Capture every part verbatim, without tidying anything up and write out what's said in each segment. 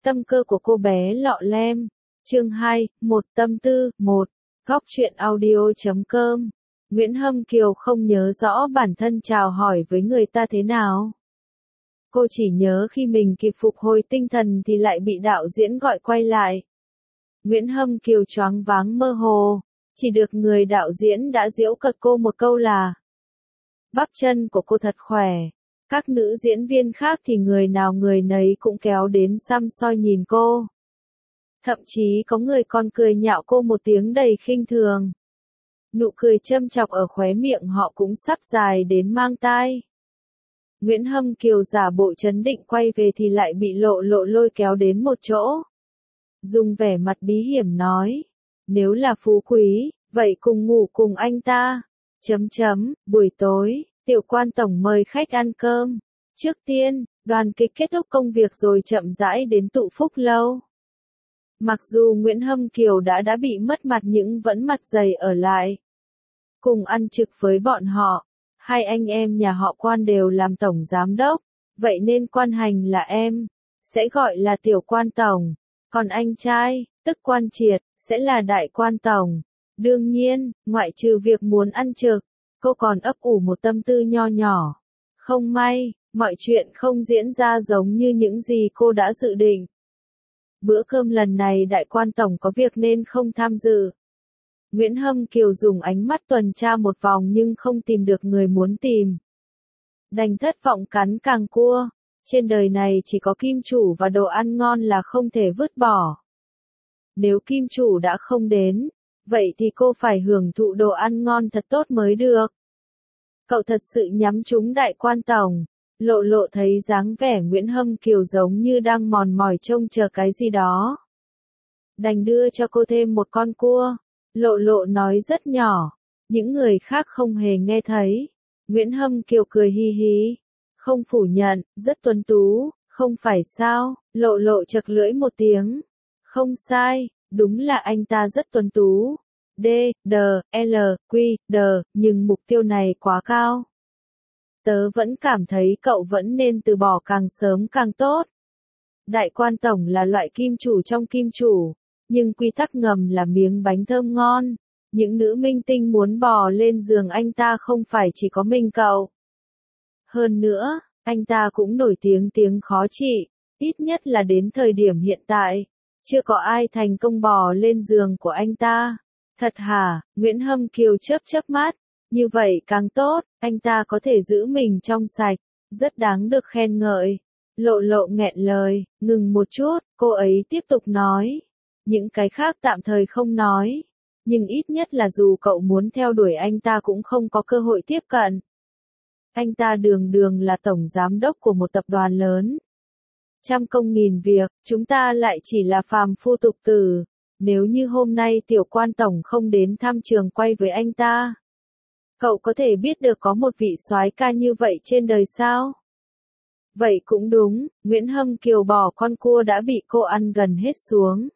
Tâm cơ của cô bé lọ lem. Chương hai, một tâm tư, một. Góc truyện audio chấm com. Nguyễn Hâm Kiều không nhớ rõ bản thân chào hỏi với người ta thế nào. Cô chỉ nhớ khi mình kịp phục hồi tinh thần thì lại bị đạo diễn gọi quay lại. Nguyễn Hâm Kiều choáng váng mơ hồ, chỉ được người đạo diễn đã giễu cợt cô một câu là: bắp chân của cô thật khỏe. Các nữ diễn viên khác thì người nào người nấy cũng kéo đến săm soi nhìn cô. Thậm chí có người còn cười nhạo cô một tiếng đầy khinh thường. Nụ cười châm chọc ở khóe miệng họ cũng sắp dài đến mang tai. Nguyễn Hâm Kiều giả bộ trấn định quay về thì lại bị Lộ Lộ lôi kéo đến một chỗ. Dùng vẻ mặt bí hiểm nói: nếu là phú quý, vậy cùng ngủ cùng anh ta. Chấm chấm, buổi tối, Tiểu Quan tổng mời khách ăn cơm. Trước tiên, đoàn kịch kết thúc công việc rồi chậm rãi đến tụ phúc lâu. Mặc dù Nguyễn Hâm Kiều đã đã bị mất mặt nhưng vẫn mặt dày ở lại. Cùng ăn trực với bọn họ, hai anh em nhà họ Quan đều làm tổng giám đốc, vậy nên Quan Hành là em, sẽ gọi là Tiểu Quan tổng, còn anh trai, tức Quan Triệt, sẽ là Đại Quan tổng. Đương nhiên, ngoại trừ việc muốn ăn trực, cô còn ấp ủ một tâm tư nho nhỏ. Không may, mọi chuyện không diễn ra giống như những gì cô đã dự định. Bữa cơm lần này Đại Quan tổng có việc nên không tham dự. Nguyễn Hâm Kiều dùng ánh mắt tuần tra một vòng nhưng không tìm được người muốn tìm. Đành thất vọng cắn càng cua. Trên đời này chỉ có kim chủ và đồ ăn ngon là không thể vứt bỏ. Nếu kim chủ đã không đến, vậy thì cô phải hưởng thụ đồ ăn ngon thật tốt mới được. Cậu thật sự nhắm trúng Đại Quan tổng. Lộ Lộ thấy dáng vẻ Nguyễn Hâm Kiều giống như đang mòn mỏi trông chờ cái gì đó. Đành đưa cho cô thêm một con cua. Lộ Lộ nói rất nhỏ, những người khác không hề nghe thấy. Nguyễn Hâm Kiều cười hi hi, không phủ nhận, rất tuấn tú, không phải sao? Lộ Lộ chật lưỡi một tiếng. Không sai, đúng là anh ta rất tuấn tú. D, D, L, Q, D, nhưng mục tiêu này quá cao. Tớ vẫn cảm thấy cậu vẫn nên từ bỏ càng sớm càng tốt. Đại Quan tổng là loại kim chủ trong kim chủ, nhưng quy tắc ngầm là miếng bánh thơm ngon. Những nữ minh tinh muốn bò lên giường anh ta không phải chỉ có mình cậu. Hơn nữa, anh ta cũng nổi tiếng tiếng khó trị, ít nhất là đến thời điểm hiện tại, chưa có ai thành công bò lên giường của anh ta. Thật hả? Nguyễn Hâm Kiều chớp chớp mắt. Như vậy càng tốt, anh ta có thể giữ mình trong sạch, rất đáng được khen ngợi. Lộ Lộ nghẹn lời, ngừng một chút, cô ấy tiếp tục nói. Những cái khác tạm thời không nói, nhưng ít nhất là dù cậu muốn theo đuổi anh ta cũng không có cơ hội tiếp cận. Anh ta đường đường là tổng giám đốc của một tập đoàn lớn. Trăm công nghìn việc, chúng ta lại chỉ là phàm phu tục tử. Nếu như hôm nay Tiểu Quan tổng không đến thăm trường quay với anh ta, cậu có thể biết được có một vị soái ca như vậy trên đời sao? Vậy cũng đúng, Nguyễn Hâm Kiều bỏ con cua đã bị cô ăn gần hết xuống.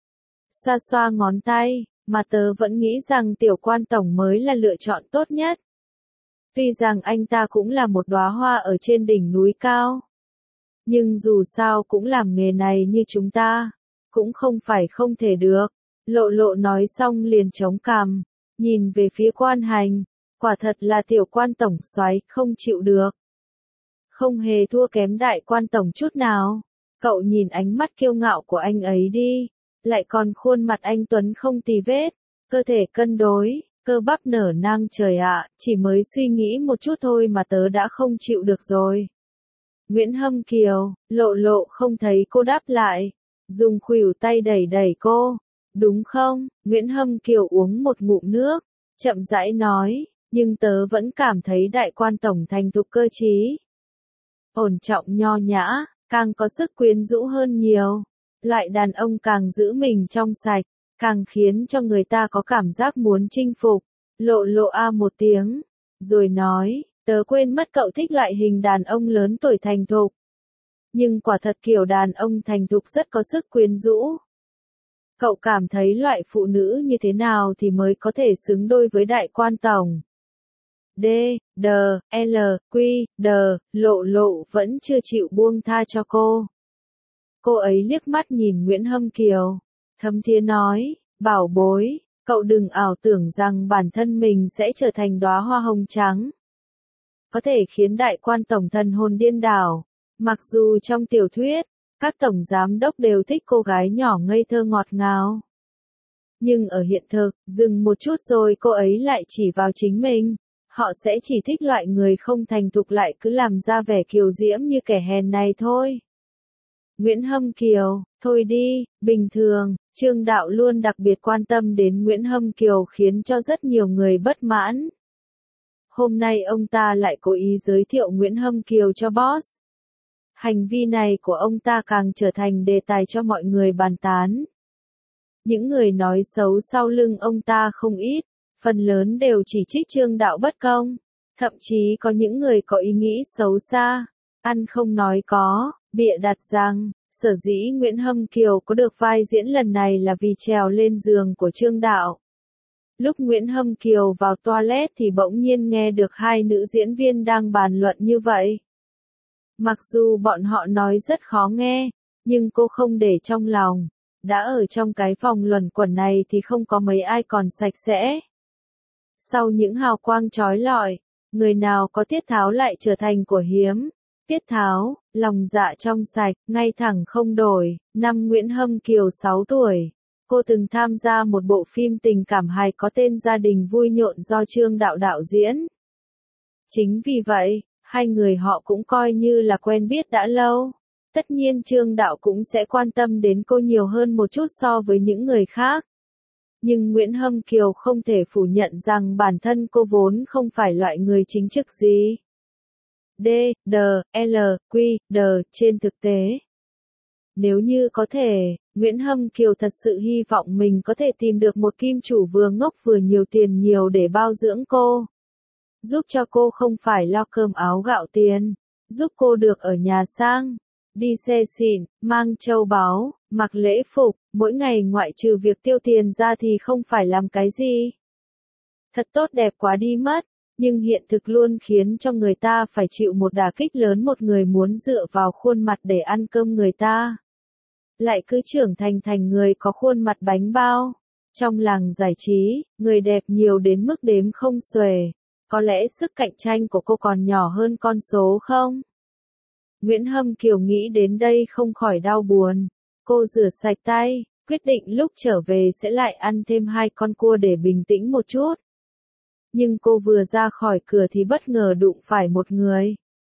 Xoa xoa ngón tay, mà tớ vẫn nghĩ rằng Tiểu Quan tổng mới là lựa chọn tốt nhất. Tuy rằng anh ta cũng là một đóa hoa ở trên đỉnh núi cao. Nhưng dù sao cũng làm nghề này như chúng ta, cũng không phải không thể được. Lộ Lộ nói xong liền chống cằm, nhìn về phía Quan Hành. Quả thật là Tiểu Quan tổng soái không chịu được. Không hề thua kém Đại Quan tổng chút nào. Cậu nhìn ánh mắt kiêu ngạo của anh ấy đi. Lại còn khuôn mặt anh tuấn không tì vết. Cơ thể cân đối, cơ bắp nở nang trời ạ. Chỉ mới suy nghĩ một chút thôi mà tớ đã không chịu được rồi. Nguyễn Hâm Kiều, Lộ Lộ không thấy cô đáp lại. Dùng khuỷu tay đẩy đẩy cô. Đúng không? Nguyễn Hâm Kiều uống một ngụm nước. Chậm rãi nói. Nhưng tớ vẫn cảm thấy Đại Quan tổng thành thục cơ trí. Ổn trọng nho nhã, càng có sức quyến rũ hơn nhiều. Loại đàn ông càng giữ mình trong sạch, càng khiến cho người ta có cảm giác muốn chinh phục. Lộ Lộ a một tiếng, rồi nói, tớ quên mất cậu thích loại hình đàn ông lớn tuổi thành thục. Nhưng quả thật kiểu đàn ông thành thục rất có sức quyến rũ. Cậu cảm thấy loại phụ nữ như thế nào thì mới có thể xứng đôi với Đại Quan tổng? D, D, L, Q, D, Lộ Lộ vẫn chưa chịu buông tha cho cô. Cô ấy liếc mắt nhìn Nguyễn Hâm Kiều, thấm thía nói, bảo bối, cậu đừng ảo tưởng rằng bản thân mình sẽ trở thành đóa hoa hồng trắng, có thể khiến đại quan tổng thần hồn điên đảo. Mặc dù trong tiểu thuyết, các tổng giám đốc đều thích cô gái nhỏ ngây thơ ngọt ngào. Nhưng ở hiện thực, dừng một chút rồi cô ấy lại chỉ vào chính mình. Họ sẽ chỉ thích loại người không thành thục lại cứ làm ra vẻ kiều diễm như kẻ hèn này thôi. Nguyễn Hâm Kiều, thôi đi, bình thường, Trương Đạo luôn đặc biệt quan tâm đến Nguyễn Hâm Kiều khiến cho rất nhiều người bất mãn. Hôm nay ông ta lại cố ý giới thiệu Nguyễn Hâm Kiều cho boss. Hành vi này của ông ta càng trở thành đề tài cho mọi người bàn tán. Những người nói xấu sau lưng ông ta không ít, phần lớn đều chỉ trích Trương Đạo bất công. Thậm chí có những người có ý nghĩ xấu xa, ăn không nói có, bịa đặt rằng, sở dĩ Nguyễn Hâm Kiều có được vai diễn lần này là vì trèo lên giường của Trương Đạo. Lúc Nguyễn Hâm Kiều vào toilet thì bỗng nhiên nghe được hai nữ diễn viên đang bàn luận như vậy. Mặc dù bọn họ nói rất khó nghe, nhưng cô không để trong lòng. Đã ở trong cái vòng luẩn quẩn này thì không có mấy ai còn sạch sẽ. Sau những hào quang chói lọi, người nào có tiết tháo lại trở thành của hiếm. Tiết tháo, lòng dạ trong sạch, ngay thẳng không đổi. Năm Nguyễn Hâm Kiều sáu tuổi, cô từng tham gia một bộ phim tình cảm hài có tên Gia đình vui nhộn do Trương Đạo đạo diễn. Chính vì vậy, hai người họ cũng coi như là quen biết đã lâu. Tất nhiên Trương Đạo cũng sẽ quan tâm đến cô nhiều hơn một chút so với những người khác. Nhưng Nguyễn Hâm Kiều không thể phủ nhận rằng bản thân cô vốn không phải loại người chính trực gì. D, D, L, Q, D, trên thực tế. Nếu như có thể, Nguyễn Hâm Kiều thật sự hy vọng mình có thể tìm được một kim chủ vừa ngốc vừa nhiều tiền nhiều để bao dưỡng cô. Giúp cho cô không phải lo cơm áo gạo tiền, giúp cô được ở nhà sang, đi xe xịn, mang châu báu, mặc lễ phục, mỗi ngày ngoại trừ việc tiêu tiền ra thì không phải làm cái gì. Thật tốt đẹp quá đi mất, nhưng hiện thực luôn khiến cho người ta phải chịu một đả kích lớn. Một người muốn dựa vào khuôn mặt để ăn cơm người ta, lại cứ trưởng thành thành người có khuôn mặt bánh bao. Trong làng giải trí, người đẹp nhiều đến mức đếm không xuể. Có lẽ sức cạnh tranh của cô còn nhỏ hơn con số không? Nguyễn Hâm Kiều nghĩ đến đây không khỏi đau buồn. Cô rửa sạch tay, quyết định lúc trở về sẽ lại ăn thêm hai con cua để bình tĩnh một chút. Nhưng cô vừa ra khỏi cửa thì bất ngờ đụng phải một người.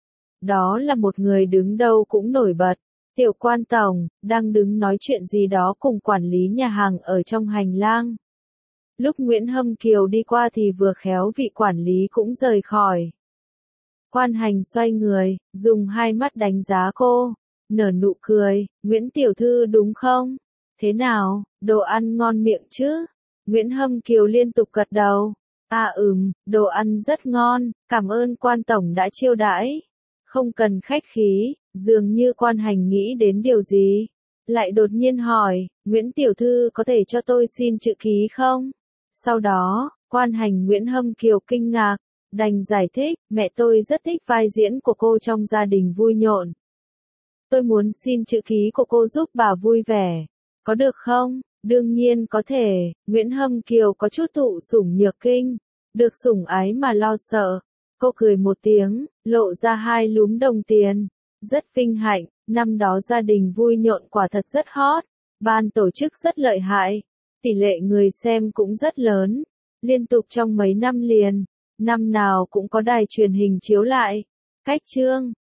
Đó là một người đứng đâu cũng nổi bật. Tiểu quan tổng, đang đứng nói chuyện gì đó cùng quản lý nhà hàng ở trong hành lang. Lúc Nguyễn Hâm Kiều đi qua thì vừa khéo vị quản lý cũng rời khỏi. Quan hành xoay người, dùng hai mắt đánh giá cô, nở nụ cười, Nguyễn tiểu thư đúng không? Thế nào, đồ ăn ngon miệng chứ? Nguyễn Hâm Kiều liên tục gật đầu. À ừm, đồ ăn rất ngon, cảm ơn quan tổng đã chiêu đãi. Không cần khách khí, dường như quan hành nghĩ đến điều gì. Lại đột nhiên hỏi, Nguyễn tiểu thư có thể cho tôi xin chữ ký không? Sau đó, quan hành Nguyễn Hâm Kiều kinh ngạc, đành giải thích, mẹ tôi rất thích vai diễn của cô trong Gia đình vui nhộn. Tôi muốn xin chữ ký của cô giúp bà vui vẻ. Có được không? Đương nhiên có thể, Nguyễn Hâm Kiều có chút thụ sủng nhược kinh. Được sủng ái mà lo sợ. Cô cười một tiếng, lộ ra hai lúm đồng tiền. Rất vinh hạnh, năm đó Gia đình vui nhộn quả thật rất hot. Ban tổ chức rất lợi hại. Tỷ lệ người xem cũng rất lớn. Liên tục trong mấy năm liền, năm nào cũng có đài truyền hình chiếu lại. Cách chương